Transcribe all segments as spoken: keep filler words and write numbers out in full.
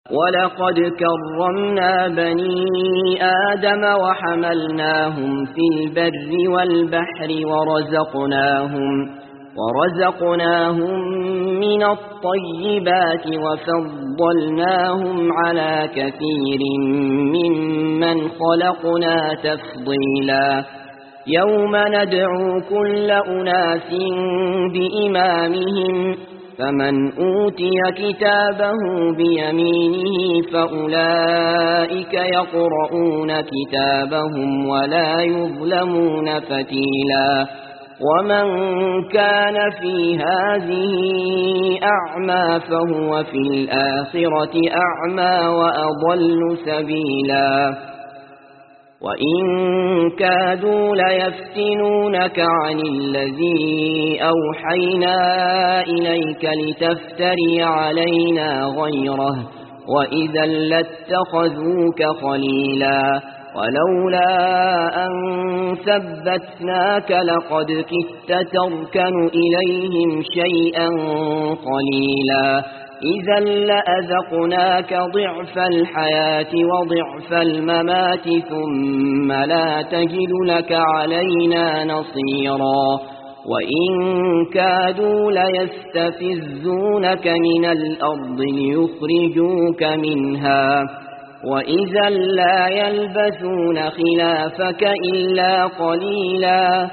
ولقد كرمنا بني آدم وحملناهم في البر والبحر ورزقناهم, ورزقناهم من الطيبات وفضلناهم على كثير ممن خلقنا تفضيلا. يوم ندعو كل أناس بإمامهم فمن أوتي كتابه بيمينه فأولئك يقرؤون كتابهم ولا يظلمون فتيلا. ومن كان في هذه أعمى فهو في الآخرة أعمى وأضل سبيلا. وإن كادوا ليفتنونك عن الذي أوحينا إليك لتفتري علينا غيره وإذا لاتخذوك خليلا. ولولا أن ثبتناك لقد كدت تركن إليهم شيئا قليلا. إذا لأذقناك ضعف الحياة وضعف الممات ثم لا تجد لك علينا نصيرا. وإن كادوا ليستفزونك من الأرض ليخرجوك منها وإذا لا يلبثون خلافك إلا قليلا.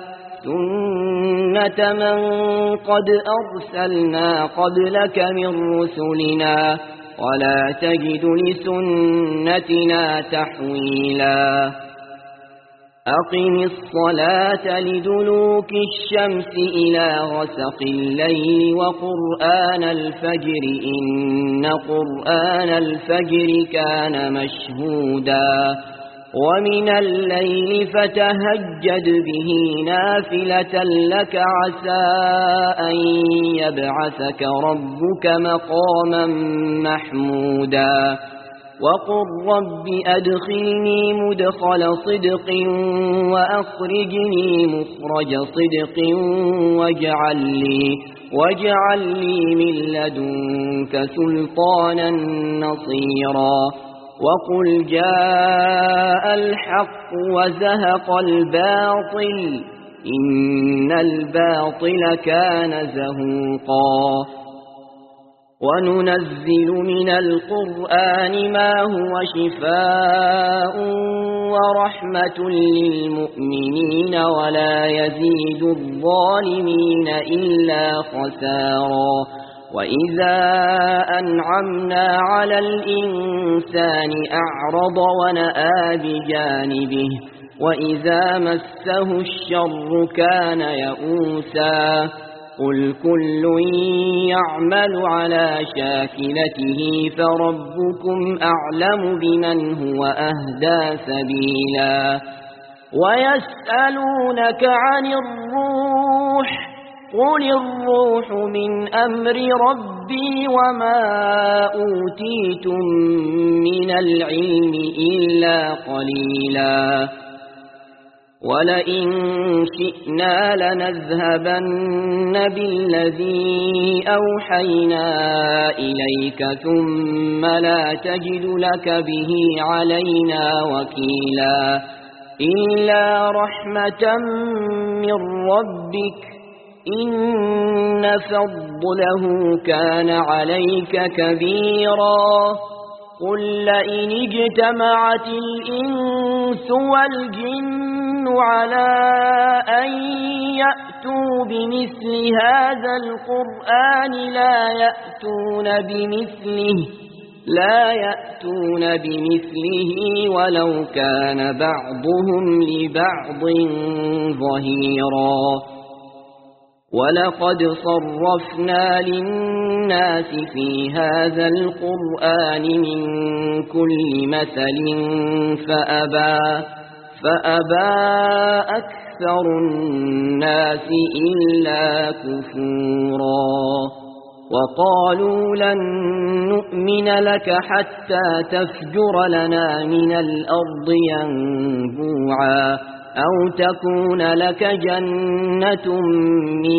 سنة من قد أرسلنا قبلك من رسلنا ولا تجد لسنتنا تحويلا. أقم الصلاة لدلوك الشمس إلى غسق الليل وقرآن الفجر إن قرآن الفجر كان مشهودا. ومن الليل فتهجد به نافلة لك عسى أن يبعثك ربك مقاما محمودا. وقل رب أدخلني مدخل صدق وأخرجني مخرج صدق واجعل لي, واجعل لي من لدنك سلطانا نصيرا. وقل جاء الحق وزهق الباطل إن الباطل كان زهوقا. وننزل من القرآن ما هو شفاء ورحمة للمؤمنين ولا يزيد الظالمين إلا خسارا. وإذا أنعمنا على الإنسان أعرض ونأى بجانبه وإذا مسه الشر كان يئوسا. قل كل يعمل على شاكلته فربكم أعلم بمن هو أهدى سبيلا. ويسألونك عن الروح قل الروح من أمر ربي وما أوتيتم من العلم إلا قليلا. ولئن شئنا لنذهبن بالذي أوحينا إليك ثم لا تجد لك به علينا وكيلا. إلا رحمة من ربك إن فضله كان عليك كبيرا. قل لئن اجتمعت الإنس والجن على أن يأتوا بمثل هذا القرآن لا يأتون بمثله لا يأتون بمثله ولو كان بعضهم لبعض ظهيرا. ولقد صرفنا للناس في هذا القرآن من كل مثل فأبى, فأبى أكثر الناس إلا كفورا. وقالوا لن نؤمن لك حتى تفجر لنا من الأرض ينبوعا أو تكون لك جنة من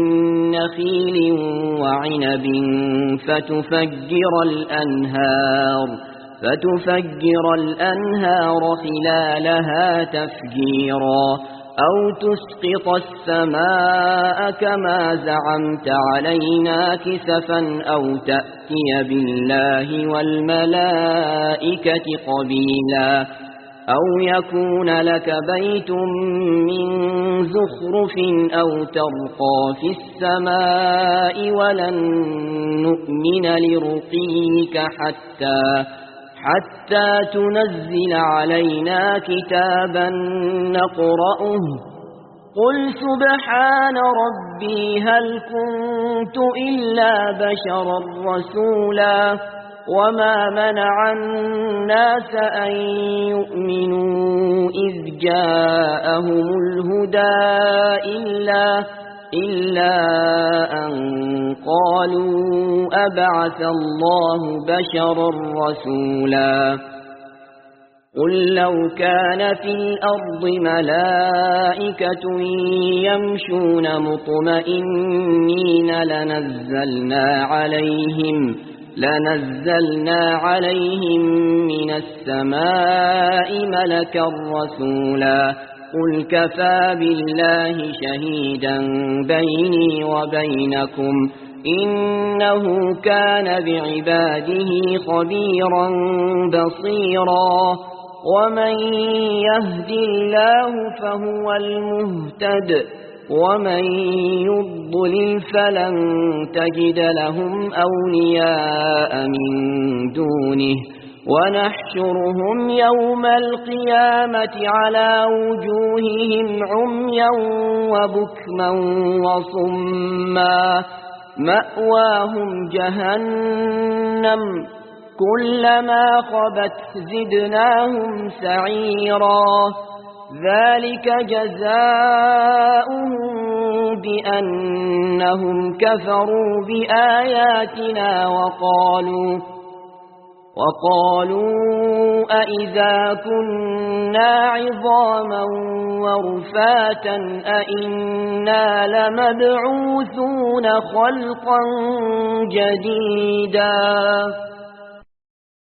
نخيل وعنب فتفجر الأنهار فتفجر الأنهار خلالها تفجيرا أو تسقط السماء كما زعمت علينا كسفا أو تأتي بالله والملائكة قبيلا أو يكون لك بيت من زخرف أو ترقى في السماء ولن نؤمن لرقيك حتى حتى تنزل علينا كتابا نقرأه قل سبحان ربي هل كنت إلا بشرا رسولا وما منع الناس أن يؤمنوا إذ جاءهم الهدى إلا إلا أن قالوا أبعث الله بشرا رسولا قل لو كان في الأرض ملائكة يمشون مطمئنين لنزلنا عليهم لنزلنا عليهم من السماء ملكا رسولا قل كفى بالله شهيدا بيني وبينكم إنه كان بعباده خبيرا بصيرا ومن يهد الله فهو المهتد ومن يضلل فلن تجد لهم أولياء من دونه ونحشرهم يوم القيامة على وجوههم عميا وبكما وصما مأواهم جهنم كلما خبت زدناهم سعيرا ذلك جزاؤهم بأنهم كفروا بآياتنا وقالوا وقالوا أئذا كنا عظاما ورفاتا أئنا لمبعوثون خلقا جديدا.